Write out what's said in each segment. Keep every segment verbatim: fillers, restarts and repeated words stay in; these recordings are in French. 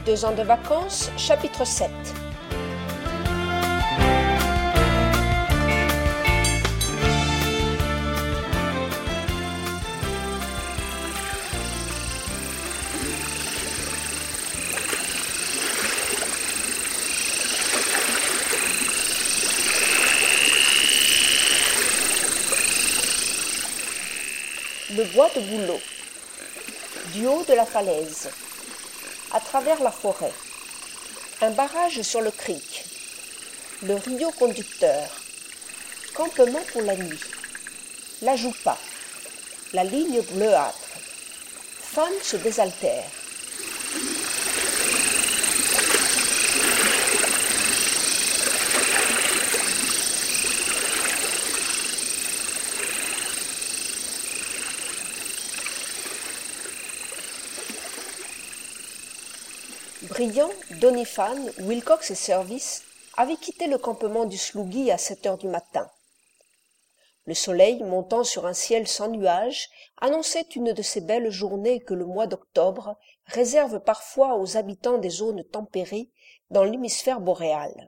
Deux ans de vacances, chapitre sept. Le bois de bouleau. Du haut de la falaise. À travers la forêt. Un barrage sur le creek. Le rio conducteur. Campement pour la nuit. La Jupa. La ligne bleuâtre. Fan se désaltère. Briand, Doniphan, Wilcox et Service avaient quitté le campement du Sloogy à sept heures du matin. Le soleil, montant sur un ciel sans nuages, annonçait une de ces belles journées que le mois d'octobre réserve parfois aux habitants des zones tempérées dans l'hémisphère boréal.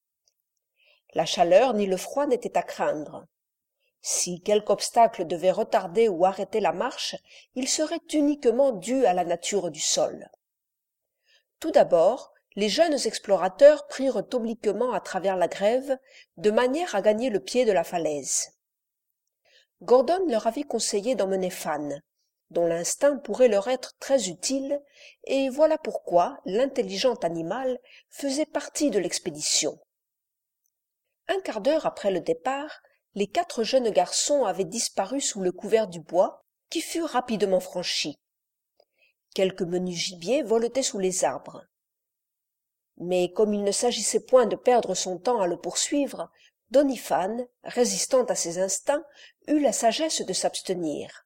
La chaleur ni le froid n'étaient à craindre. Si quelque obstacle devait retarder ou arrêter la marche, il serait uniquement dû à la nature du sol. Tout d'abord, les jeunes explorateurs prirent obliquement à travers la grève, de manière à gagner le pied de la falaise. Gordon leur avait conseillé d'emmener Fan, dont l'instinct pourrait leur être très utile, et voilà pourquoi l'intelligent animal faisait partie de l'expédition. Un quart d'heure après le départ, les quatre jeunes garçons avaient disparu sous le couvert du bois, qui fut rapidement franchi. Quelques menus gibiers voletaient sous les arbres. Mais comme il ne s'agissait point de perdre son temps à le poursuivre, Doniphan, résistant à ses instincts, eut la sagesse de s'abstenir.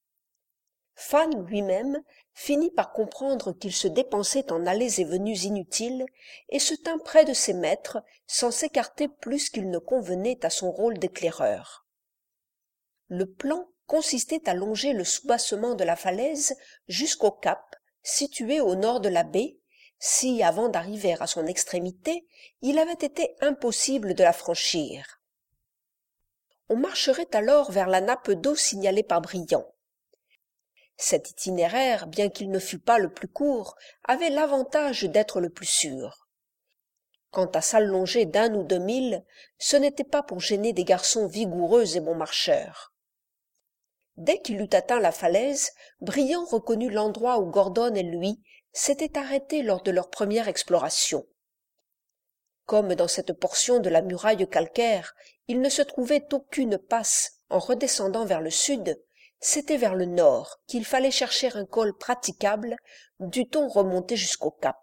Fan lui-même finit par comprendre qu'il se dépensait en allées et venues inutiles et se tint près de ses maîtres sans s'écarter plus qu'il ne convenait à son rôle d'éclaireur. Le plan consistait à longer le soubassement de la falaise jusqu'au cap, situé au nord de la baie, si, avant d'arriver à son extrémité, il avait été impossible de la franchir. On marcherait alors vers la nappe d'eau signalée par Briand. Cet itinéraire, bien qu'il ne fût pas le plus court, avait l'avantage d'être le plus sûr. Quant à s'allonger d'un ou deux milles, ce n'était pas pour gêner des garçons vigoureux et bons marcheurs. Dès qu'il eut atteint la falaise, Briand reconnut l'endroit où Gordon et lui s'étaient arrêtés lors de leur première exploration. Comme dans cette portion de la muraille calcaire, il ne se trouvait aucune passe en redescendant vers le sud, c'était vers le nord qu'il fallait chercher un col praticable, dût-on remonter jusqu'au cap.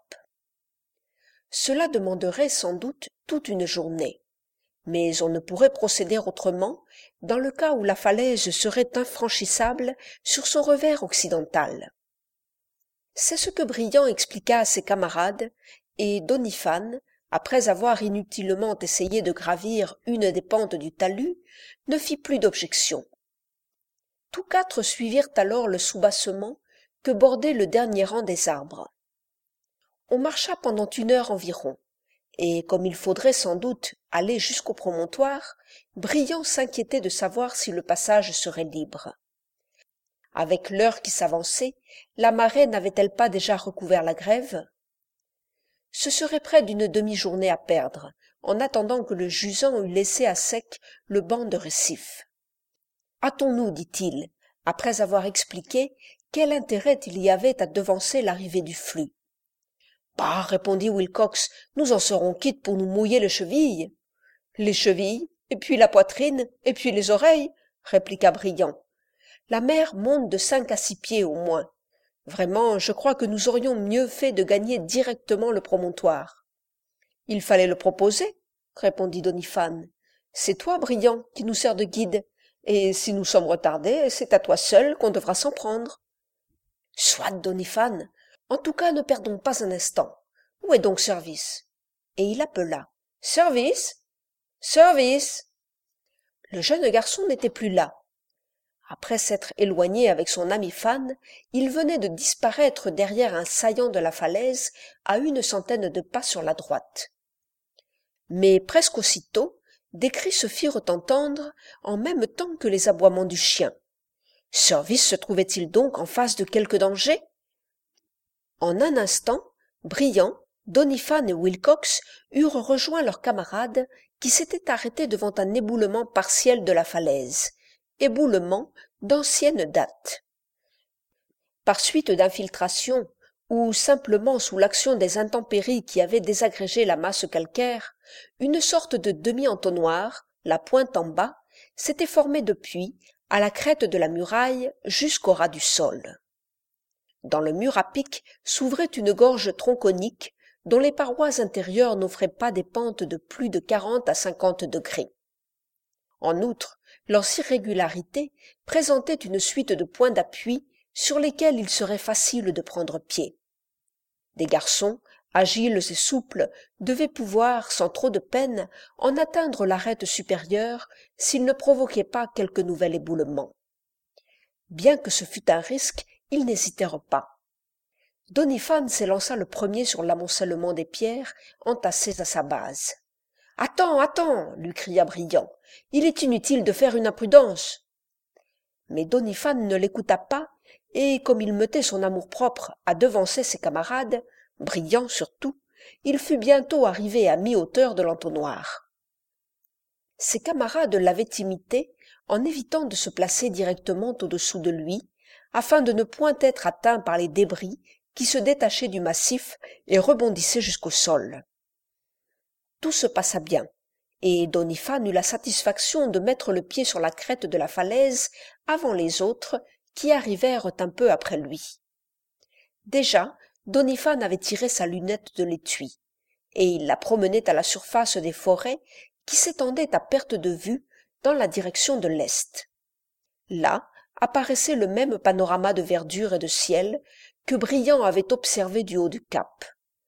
Cela demanderait sans doute toute une journée. Mais on ne pourrait procéder autrement dans le cas où la falaise serait infranchissable sur son revers occidental. C'est ce que Briand expliqua à ses camarades, et Doniphan, après avoir inutilement essayé de gravir une des pentes du talus, ne fit plus d'objection. Tous quatre suivirent alors le soubassement que bordait le dernier rang des arbres. On marcha pendant une heure environ. Et comme il faudrait sans doute aller jusqu'au promontoire, Briand s'inquiétait de savoir si le passage serait libre. Avec l'heure qui s'avançait, la marée n'avait-elle pas déjà recouvert la grève? Ce serait près d'une demi-journée à perdre, en attendant que le jusant eût laissé à sec le banc de récifs. « Hâtons-nous, dit-il, après avoir expliqué quel intérêt il y avait à devancer l'arrivée du flux. Bah, répondit Wilcox, nous en serons quittes pour nous mouiller les chevilles. Les chevilles, et puis la poitrine, et puis les oreilles, répliqua Briand. La mer monte de cinq à six pieds au moins. Vraiment, je crois que nous aurions mieux fait de gagner directement le promontoire. Il fallait le proposer, répondit Doniphan. C'est toi, Briand, qui nous sers de guide, et si nous sommes retardés, c'est à toi seul qu'on devra s'en prendre. Soit, Doniphan. En tout cas, ne perdons pas un instant. Où est donc Service? Et il appela. Service? Service? Le jeune garçon n'était plus là. Après s'être éloigné avec son ami Fan, il venait de disparaître derrière un saillant de la falaise à une centaine de pas sur la droite. Mais presque aussitôt, des cris se firent entendre en même temps que les aboiements du chien. Service se trouvait-il donc en face de quelque danger? En un instant, Briand, Doniphan et Wilcox eurent rejoint leurs camarades qui s'étaient arrêtés devant un éboulement partiel de la falaise, éboulement d'ancienne date. Par suite d'infiltration, ou simplement sous l'action des intempéries qui avaient désagrégé la masse calcaire, une sorte de demi-entonnoir, la pointe en bas, s'était formée depuis, à la crête de la muraille, jusqu'au ras du sol. Dans le mur à pic s'ouvrait une gorge tronconique dont les parois intérieures n'offraient pas des pentes de plus de quarante à cinquante degrés. En outre, leurs irrégularités présentaient une suite de points d'appui sur lesquels il serait facile de prendre pied. Des garçons, agiles et souples, devaient pouvoir, sans trop de peine, en atteindre l'arête supérieure s'ils ne provoquaient pas quelque nouvel éboulement. Bien que ce fût un risque, ils n'hésitèrent pas. Doniphan s'élança le premier sur l'amoncellement des pierres entassées à sa base. « Attends, attends !» lui cria Briand. « Il est inutile de faire une imprudence !» Mais Doniphan ne l'écouta pas, et comme il mettait son amour-propre à devancer ses camarades, Briand surtout, il fut bientôt arrivé à mi-hauteur de l'entonnoir. Ses camarades l'avaient imité en évitant de se placer directement au-dessous de lui, afin de ne point être atteints par les débris qui se détachaient du massif et rebondissaient jusqu'au sol. Tout se passa bien, et Doniphan eut la satisfaction de mettre le pied sur la crête de la falaise avant les autres qui arrivèrent un peu après lui. Déjà, Doniphan avait tiré sa lunette de l'étui, et il la promenait à la surface des forêts qui s'étendaient à perte de vue dans la direction de l'est. Là apparaissait le même panorama de verdure et de ciel que Briand avait observé du haut du cap.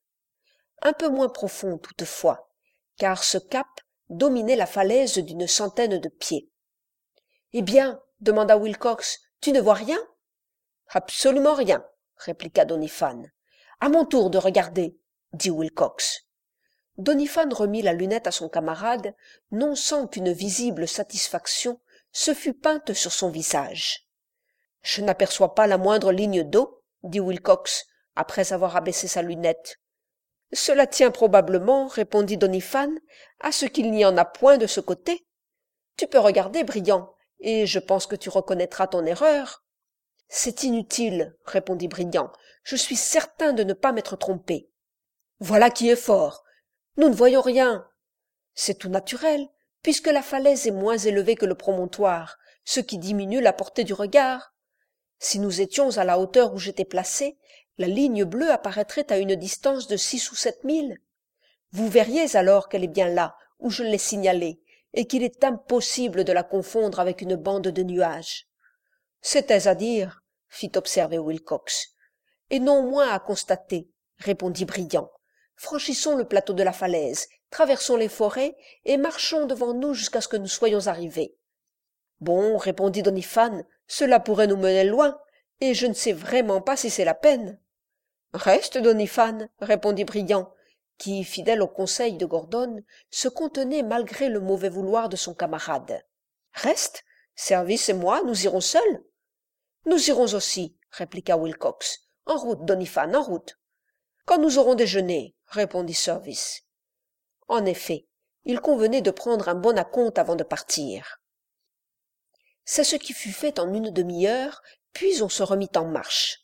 Un peu moins profond toutefois, car ce cap dominait la falaise d'une centaine de pieds. « Eh bien, demanda Wilcox, tu ne vois rien ?»« Absolument rien, répliqua Doniphan. « À mon tour de regarder, dit Wilcox. Doniphan remit la lunette à son camarade, non sans qu'une visible satisfaction se fût peinte sur son visage. « Je n'aperçois pas la moindre ligne d'eau, dit Wilcox, après avoir abaissé sa lunette. « Cela tient probablement, répondit Doniphan, à ce qu'il n'y en a point de ce côté. Tu peux regarder, Briand, et je pense que tu reconnaîtras ton erreur. »« C'est inutile, répondit Briand, je suis certain de ne pas m'être trompé. »« Voilà qui est fort. Nous ne voyons rien. »« C'est tout naturel, puisque la falaise est moins élevée que le promontoire, ce qui diminue la portée du regard. Si nous étions à la hauteur où j'étais placé, la ligne bleue apparaîtrait à une distance de six ou sept milles. Vous verriez alors qu'elle est bien là, où je l'ai signalée, et qu'il est impossible de la confondre avec une bande de nuages. »« C'est à dire, fit observer Wilcox. « Et non moins à constater, répondit Briand. Franchissons le plateau de la falaise, traversons les forêts, et marchons devant nous jusqu'à ce que nous soyons arrivés. »« Bon, répondit Doniphan, cela pourrait nous mener loin, et je ne sais vraiment pas si c'est la peine. »« Reste, Doniphan, répondit Briand, qui, fidèle au conseil de Gordon, se contenait malgré le mauvais vouloir de son camarade. « Reste, Service et moi, nous irons seuls. »« Nous irons aussi, répliqua Wilcox. « En route, Doniphan, en route. »« Quand nous aurons déjeuné, répondit Service. En effet, il convenait de prendre un bon acompte avant de partir. C'est ce qui fut fait en une demi-heure, puis on se remit en marche.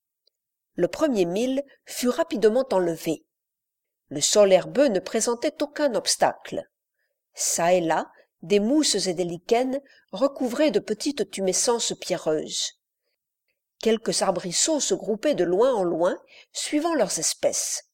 Le premier mille fut rapidement enlevé. Le sol herbeux ne présentait aucun obstacle. Çà et là, des mousses et des lichens recouvraient de petites tumescences pierreuses. Quelques arbrisseaux se groupaient de loin en loin, suivant leurs espèces.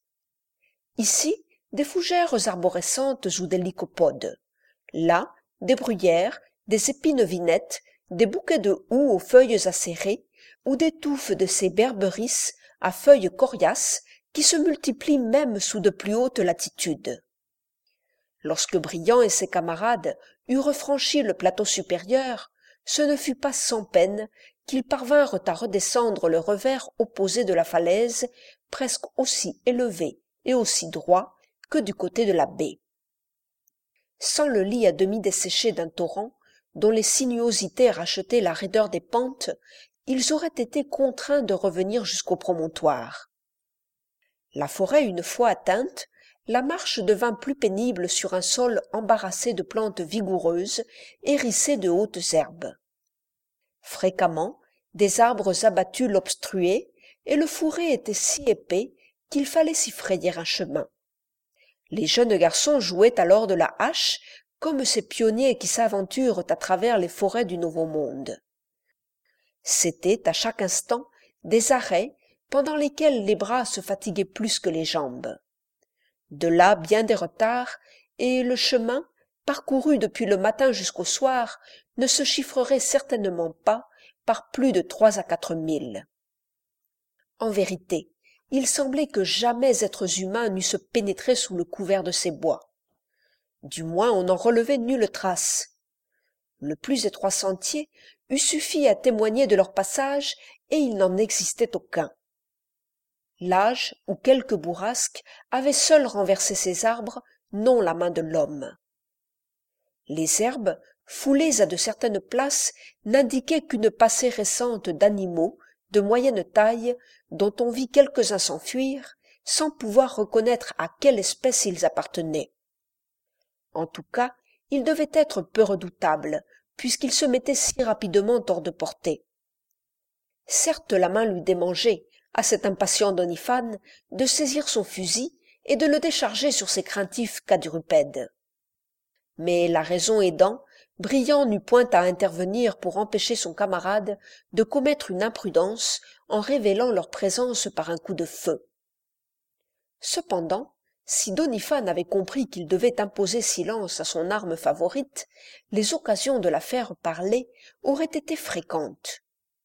Ici, des fougères arborescentes ou des lycopodes. Là, des bruyères, des épines-vinettes, des bouquets de houx aux feuilles acérées, ou des touffes de ces berberis à feuilles coriaces qui se multiplient même sous de plus hautes latitudes. Lorsque Briand et ses camarades eurent franchi le plateau supérieur, ce ne fut pas sans peine qu'ils parvinrent à redescendre le revers opposé de la falaise, presque aussi élevé et aussi droit que du côté de la baie. Sans le lit à demi desséché d'un torrent, dont les sinuosités rachetaient la raideur des pentes, ils auraient été contraints de revenir jusqu'au promontoire. La forêt une fois atteinte, la marche devint plus pénible sur un sol embarrassé de plantes vigoureuses, hérissées de hautes herbes. Fréquemment, des arbres abattus l'obstruaient, et le fourré était si épais qu'il fallait s'y frayer un chemin. Les jeunes garçons jouaient alors de la hache, comme ces pionniers qui s'aventurent à travers les forêts du Nouveau Monde. C'étaient, à chaque instant, des arrêts pendant lesquels les bras se fatiguaient plus que les jambes. De là bien des retards, et le chemin, parcouru depuis le matin jusqu'au soir, ne se chiffrerait certainement pas par plus de trois à quatre milles. En vérité, il semblait que jamais êtres humains n'eussent pénétré sous le couvert de ces bois. Du moins on n'en relevait nulle trace. Le plus étroit sentier eût suffi à témoigner de leur passage, et il n'en existait aucun. L'âge ou quelque bourrasque avait seul renversé ces arbres, non la main de l'homme. Les herbes, foulées à de certaines places, n'indiquaient qu'une passée récente d'animaux de moyenne taille, dont on vit quelques-uns s'enfuir, sans pouvoir reconnaître à quelle espèce ils appartenaient. En tout cas, ils devaient être peu redoutables, puisqu'ils se mettaient si rapidement hors de portée. Certes, la main lui démangeait, à cet impatient d'Oniphane, de saisir son fusil et de le décharger sur ces craintifs quadrupèdes. Mais la raison aidant, Brillant n'eut point à intervenir pour empêcher son camarade de commettre une imprudence en révélant leur présence par un coup de feu. Cependant, si Doniphane avait compris qu'il devait imposer silence à son arme favorite, les occasions de la faire parler auraient été fréquentes.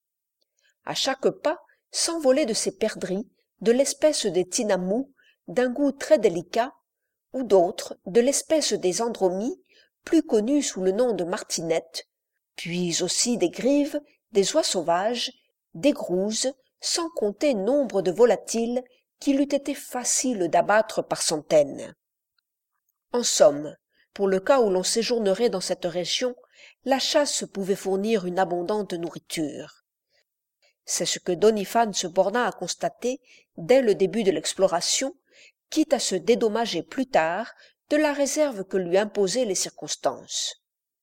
À chaque pas s'envolaient de ces perdrix, de l'espèce des tinamous, d'un goût très délicat, ou d'autres, de l'espèce des andromies, plus connues sous le nom de martinettes, puis aussi des grives, des oies sauvages, des grouses, sans compter nombre de volatiles qu'il eût été facile d'abattre par centaines. En somme, pour le cas où l'on séjournerait dans cette région, la chasse pouvait fournir une abondante nourriture. C'est ce que Doniphane se borna à constater dès le début de l'exploration, quitte à se dédommager plus tard de la réserve que lui imposaient les circonstances.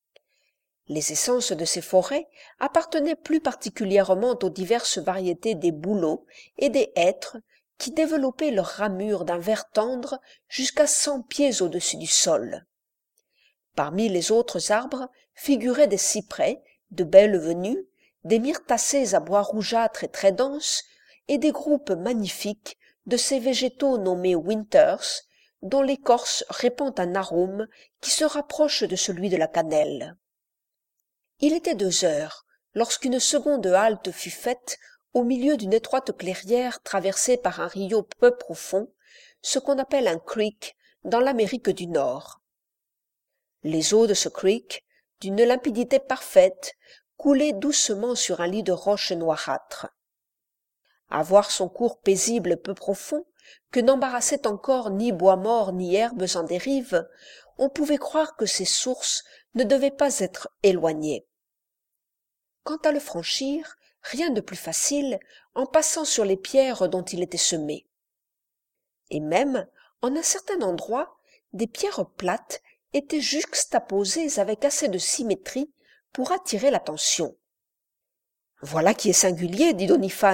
Les essences de ces forêts appartenaient plus particulièrement aux diverses variétés des bouleaux et des hêtres qui développaient leurs ramures d'un vert tendre jusqu'à cent pieds au-dessus du sol. Parmi les autres arbres figuraient des cyprès, de belles venues, des myrtacées à bois rougeâtre et très denses, et des groupes magnifiques de ces végétaux nommés winters, dont l'écorce répand un arôme qui se rapproche de celui de la cannelle. Il était deux heures, lorsqu'une seconde halte fut faite au milieu d'une étroite clairière traversée par un rio peu profond, ce qu'on appelle un creek dans l'Amérique du Nord. Les eaux de ce creek, d'une limpidité parfaite, coulaient doucement sur un lit de roches noirâtres. À voir son cours paisible peu profond, que n'embarrassaient encore ni bois morts ni herbes en dérive, on pouvait croire que ces sources ne devaient pas être éloignées. Quant à le franchir, rien de plus facile en passant sur les pierres dont il était semé. Et même, en un certain endroit, des pierres plates étaient juxtaposées avec assez de symétrie pour attirer l'attention. « Voilà qui est singulier, dit Doniphane. »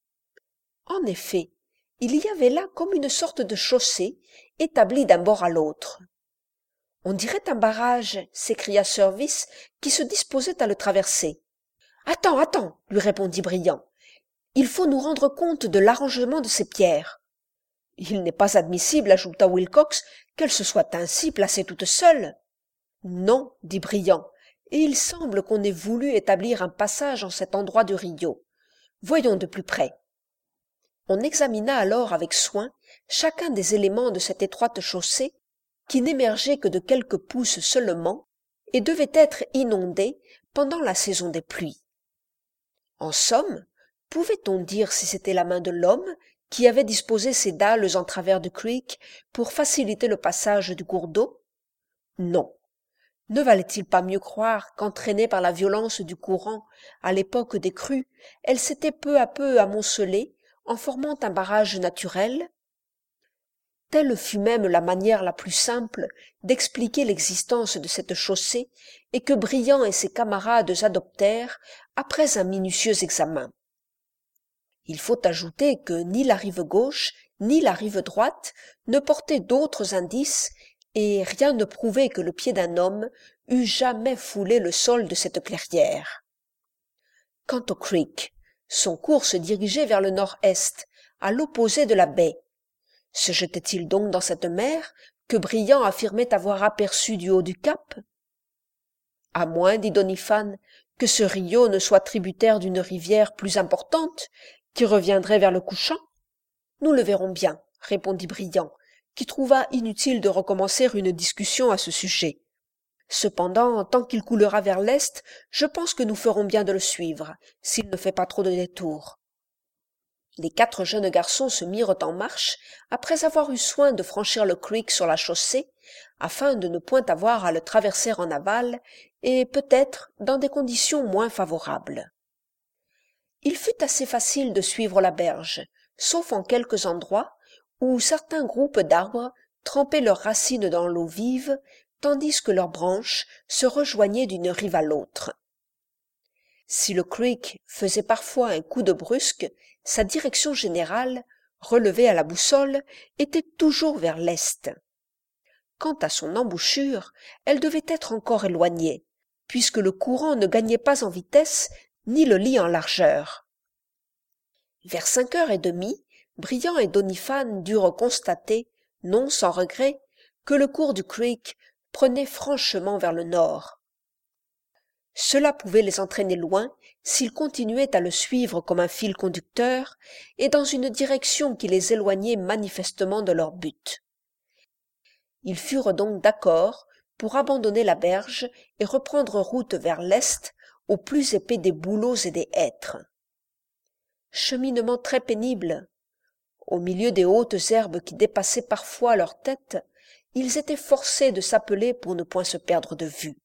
En effet, il y avait là comme une sorte de chaussée établie d'un bord à l'autre. « On dirait un barrage, » s'écria Service, qui se disposait à le traverser. « Attends, attends, lui répondit Brillant. Il faut nous rendre compte de l'arrangement de ces pierres. Il n'est pas admissible, ajouta Wilcox, qu'elles se soient ainsi placées toutes seules. Non, dit Brillant, et il semble qu'on ait voulu établir un passage en cet endroit du rio. Voyons de plus près. On examina alors avec soin chacun des éléments de cette étroite chaussée, qui n'émergeait que de quelques pouces seulement, et devait être inondée pendant la saison des pluies. En somme, pouvait-on dire si c'était la main de l'homme qui avait disposé ces dalles en travers du creek pour faciliter le passage du cours d'eau? Non. Ne valait-il pas mieux croire qu'entraînée par la violence du courant à l'époque des crues, elle s'était peu à peu amoncelée en formant un barrage naturel? Telle fut même la manière la plus simple d'expliquer l'existence de cette chaussée et que Briand et ses camarades adoptèrent après un minutieux examen. Il faut ajouter que ni la rive gauche ni la rive droite ne portaient d'autres indices et rien ne prouvait que le pied d'un homme eût jamais foulé le sol de cette clairière. Quant au creek, son cours se dirigeait vers le nord-est, à l'opposé de la baie. Se jetait-il donc dans cette mer que Briand affirmait avoir aperçue du haut du cap? À moins, dit Doniphan, que ce rio ne soit tributaire d'une rivière plus importante, qui reviendrait vers le couchant? Nous le verrons bien, répondit Briand, qui trouva inutile de recommencer une discussion à ce sujet. Cependant, tant qu'il coulera vers l'est, je pense que nous ferons bien de le suivre, s'il ne fait pas trop de détours. Les quatre jeunes garçons se mirent en marche, après avoir eu soin de franchir le creek sur la chaussée, afin de ne point avoir à le traverser en aval, et peut-être dans des conditions moins favorables. Il fut assez facile de suivre la berge, sauf en quelques endroits où certains groupes d'arbres trempaient leurs racines dans l'eau vive, tandis que leurs branches se rejoignaient d'une rive à l'autre. Si le creek faisait parfois un coup de brusque, sa direction générale, relevée à la boussole, était toujours vers l'est. Quant à son embouchure, elle devait être encore éloignée, puisque le courant ne gagnait pas en vitesse ni le lit en largeur. Vers cinq heures et demie, Briand et Doniphan durent constater, non sans regret, que le cours du creek prenait franchement vers le nord. Cela pouvait les entraîner loin s'ils continuaient à le suivre comme un fil conducteur et dans une direction qui les éloignait manifestement de leur but. Ils furent donc d'accord pour abandonner la berge et reprendre route vers l'est au plus épais des bouleaux et des hêtres. Cheminement très pénible. Au milieu des hautes herbes qui dépassaient parfois leur tête, ils étaient forcés de s'appeler pour ne point se perdre de vue.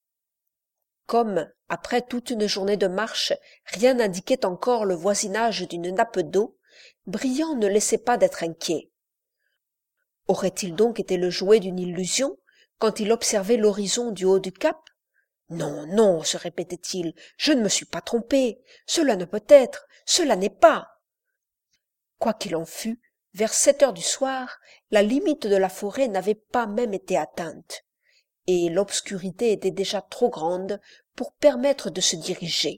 Comme, après toute une journée de marche, rien n'indiquait encore le voisinage d'une nappe d'eau, Briand ne laissait pas d'être inquiet. Aurait-il donc été le jouet d'une illusion quand il observait l'horizon du haut du cap? Non, non, se répétait-il, je ne me suis pas trompé, cela ne peut être, cela n'est pas. Quoi qu'il en fût, vers sept heures du soir, la limite de la forêt n'avait pas même été atteinte, et l'obscurité était déjà trop grande pour permettre de se diriger.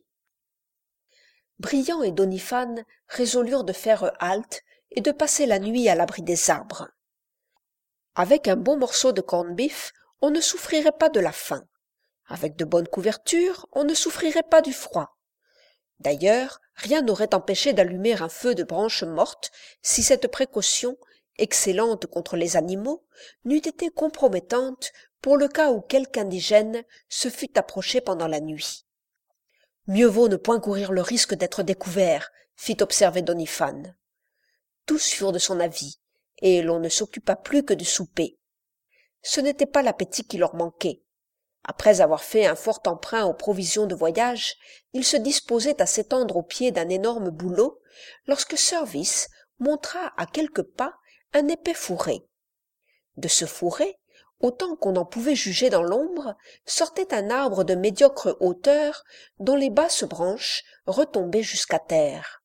Briand et Doniphan résolurent de faire halte et de passer la nuit à l'abri des arbres. Avec un bon morceau de corned-beef, on ne souffrirait pas de la faim. Avec de bonnes couvertures, on ne souffrirait pas du froid. D'ailleurs, rien n'aurait empêché d'allumer un feu de branches mortes si cette précaution, excellente contre les animaux, n'eût été compromettante pour le cas où quelque indigène se fût approché pendant la nuit. Mieux vaut ne point courir le risque d'être découvert, fit observer Doniphan. Tous furent de son avis, et l'on ne s'occupa plus que du souper. Ce n'était pas l'appétit qui leur manquait. Après avoir fait un fort emprunt aux provisions de voyage, ils se disposaient à s'étendre au pied d'un énorme bouleau, lorsque Service montra à quelques pas un épais fourré. De ce fourré, autant qu'on en pouvait juger dans l'ombre, sortait un arbre de médiocre hauteur dont les basses branches retombaient jusqu'à terre.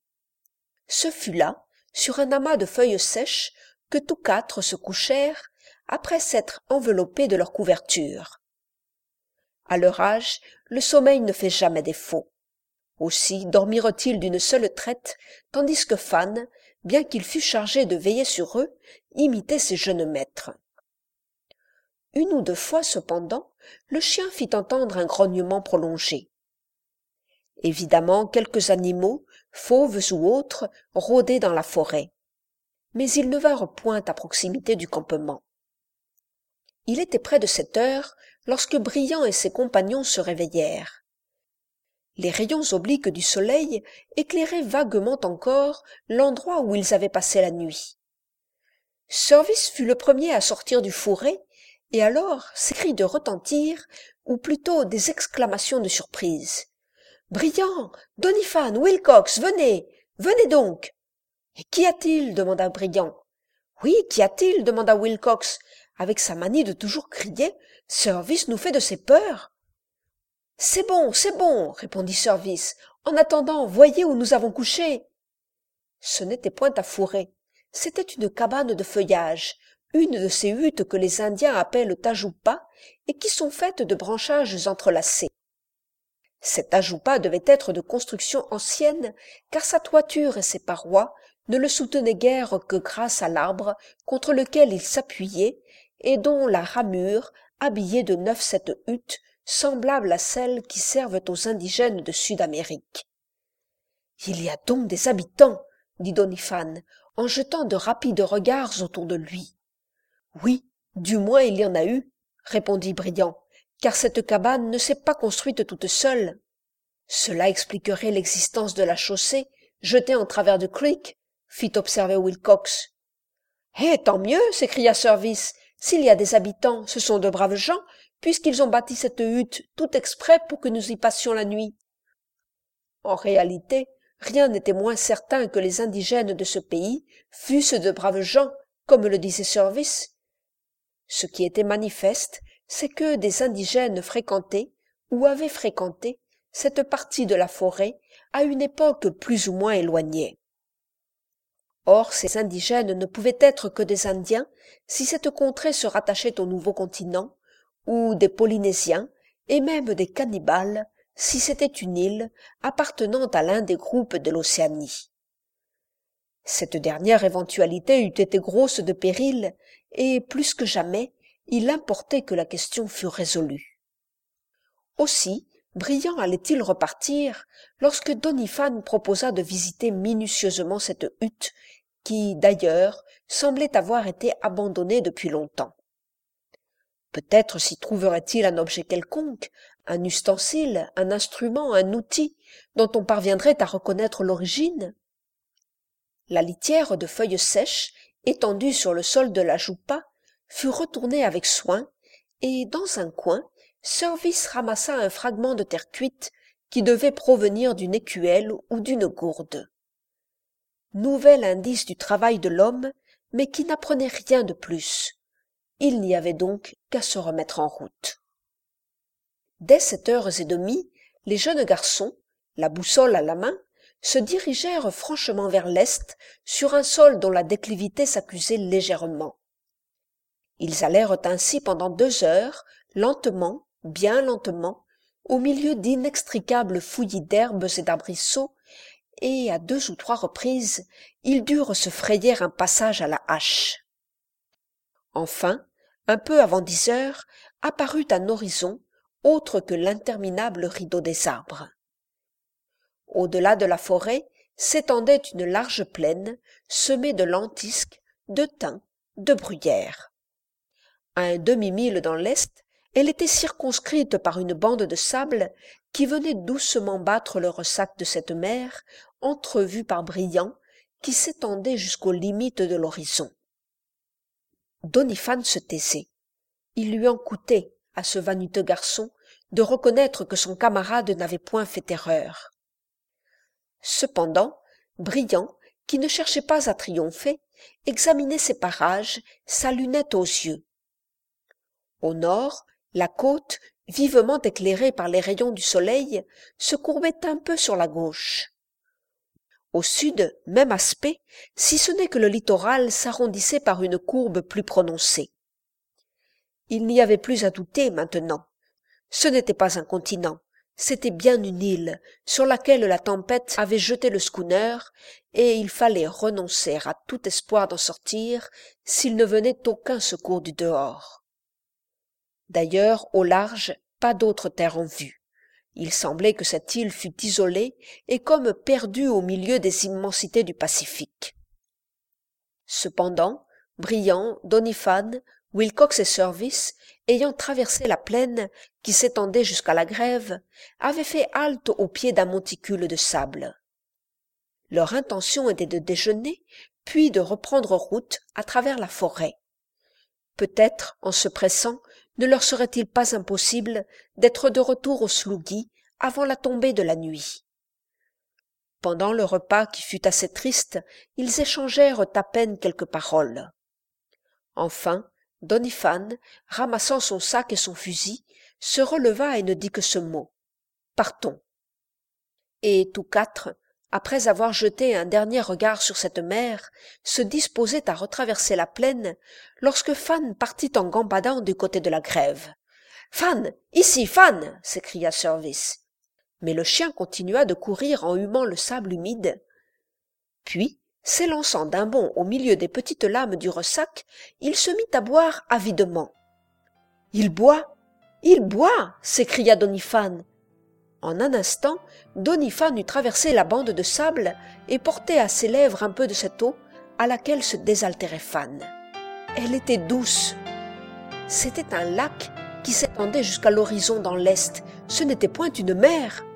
Ce fut là, sur un amas de feuilles sèches, que tous quatre se couchèrent, après s'être enveloppés de leur couverture. À leur âge, le sommeil ne fait jamais défaut. Aussi dormirent-ils d'une seule traite, tandis que Fan, bien qu'il fût chargé de veiller sur eux, imitait ses jeunes maîtres. Une ou deux fois, cependant, le chien fit entendre un grognement prolongé. Évidemment, quelques animaux, fauves ou autres, rôdaient dans la forêt. Mais ils ne vinrent point à proximité du campement. Il était près de sept heures lorsque Briand et ses compagnons se réveillèrent. Les rayons obliques du soleil éclairaient vaguement encore l'endroit où ils avaient passé la nuit. Service fut le premier à sortir du fourré, et alors ces cris de retentir, ou plutôt des exclamations de surprise. « Briand, Doniphan, Wilcox, venez, venez donc !»« Et qu'y a-t-il » demanda Briand. « Oui, qu'y a-t-il » demanda Wilcox, avec sa manie de toujours crier. « Service nous fait de ses peurs. »« C'est bon, c'est bon » répondit Service. « En attendant, voyez où nous avons couché. » Ce n'était point un fourré, c'était une cabane de feuillage, une de ces huttes que les Indiens appellent tajoupa et qui sont faites de branchages entrelacés. Cet tajoupa devait être de construction ancienne, car sa toiture et ses parois ne le soutenaient guère que grâce à l'arbre contre lequel il s'appuyait et dont la ramure habillait de neuf cette hutte semblable à celles qui servent aux indigènes de Sud-Amérique. « Il y a donc des habitants » dit Doniphan, en jetant de rapides regards autour de lui. « Oui, du moins il y en a eu, » répondit Briand, « car cette cabane ne s'est pas construite toute seule. »« Cela expliquerait l'existence de la chaussée jetée en travers de creek, » fit observer Wilcox. « Eh, tant mieux » s'écria Service. « S'il y a des habitants, ce sont de braves gens, puisqu'ils ont bâti cette hutte tout exprès pour que nous y passions la nuit. » En réalité, rien n'était moins certain que les indigènes de ce pays fussent de braves gens, comme le disait Service. Ce qui était manifeste, c'est que des indigènes fréquentaient, ou avaient fréquenté, cette partie de la forêt à une époque plus ou moins éloignée. Or, ces indigènes ne pouvaient être que des Indiens si cette contrée se rattachait au nouveau continent, ou des Polynésiens, et même des cannibales, si c'était une île appartenant à l'un des groupes de l'Océanie. Cette dernière éventualité eût été grosse de péril, et plus que jamais, il importait que la question fût résolue. Aussi, Briand allait-il repartir lorsque Doniphan proposa de visiter minutieusement cette hutte qui, d'ailleurs, semblait avoir été abandonnée depuis longtemps. Peut-être s'y trouverait-il un objet quelconque, un ustensile, un instrument, un outil, dont on parviendrait à reconnaître l'origine. La litière de feuilles sèches, étendue sur le sol de la joupa, fut retournée avec soin, et dans un coin, Service ramassa un fragment de terre cuite qui devait provenir d'une écuelle ou d'une gourde. Nouvel indice du travail de l'homme, mais qui n'apprenait rien de plus. Il n'y avait donc qu'à se remettre en route. Dès sept heures et demie, les jeunes garçons, la boussole à la main, se dirigèrent franchement vers l'est, sur un sol dont la déclivité s'accusait légèrement. Ils allèrent ainsi pendant deux heures, lentement, bien lentement, au milieu d'inextricables fouillis d'herbes et d'arbrisseaux, et à deux ou trois reprises, ils durent se frayer un passage à la hache. Enfin, un peu avant dix heures, apparut un horizon autre que l'interminable rideau des arbres. Au-delà de la forêt s'étendait une large plaine semée de lentisques, de thym, de bruyères. À un demi-mille dans l'est, elle était circonscrite par une bande de sable qui venait doucement battre le ressac de cette mer, entrevue par Briand, qui s'étendait jusqu'aux limites de l'horizon. Doniphan se taisait. Il lui en coûtait, à ce vaniteux garçon, de reconnaître que son camarade n'avait point fait erreur. Cependant, Briand, qui ne cherchait pas à triompher, examinait ces parages, sa lunette aux yeux. Au nord, la côte, vivement éclairée par les rayons du soleil, se courbait un peu sur la gauche. Au sud, même aspect, si ce n'est que le littoral s'arrondissait par une courbe plus prononcée. Il n'y avait plus à douter maintenant. Ce n'était pas un continent, c'était bien une île sur laquelle la tempête avait jeté le schooner, et il fallait renoncer à tout espoir d'en sortir s'il ne venait aucun secours du dehors. D'ailleurs, au large, pas d'autre terre en vue. Il semblait que cette île fût isolée et comme perdue au milieu des immensités du Pacifique. Cependant, Briand, Doniphan, Wilcox et Service, ayant traversé la plaine qui s'étendait jusqu'à la grève, avaient fait halte au pied d'un monticule de sable. Leur intention était de déjeuner, puis de reprendre route à travers la forêt. Peut-être, en se pressant, ne leur serait-il pas impossible d'être de retour au Sloogy avant la tombée de la nuit. Pendant le repas qui fut assez triste, ils échangèrent à peine quelques paroles. Enfin, Doniphan, ramassant son sac et son fusil, se releva et ne dit que ce mot. « Partons !» Et tous quatre, après avoir jeté un dernier regard sur cette mer, se disposaient à retraverser la plaine, lorsque Fan partit en gambadant du côté de la grève. « Fan! Ici, Fan !» s'écria Service. Mais le chien continua de courir en humant le sable humide. Puis, s'élançant d'un bond au milieu des petites lames du ressac, il se mit à boire avidement. « Il boit! Il boit !» s'écria Doniphan. En un instant, Doniphan eut traversé la bande de sable et portait à ses lèvres un peu de cette eau à laquelle se désaltérait Fan. Elle était douce. C'était un lac qui s'étendait jusqu'à l'horizon dans l'est. Ce n'était point une mer.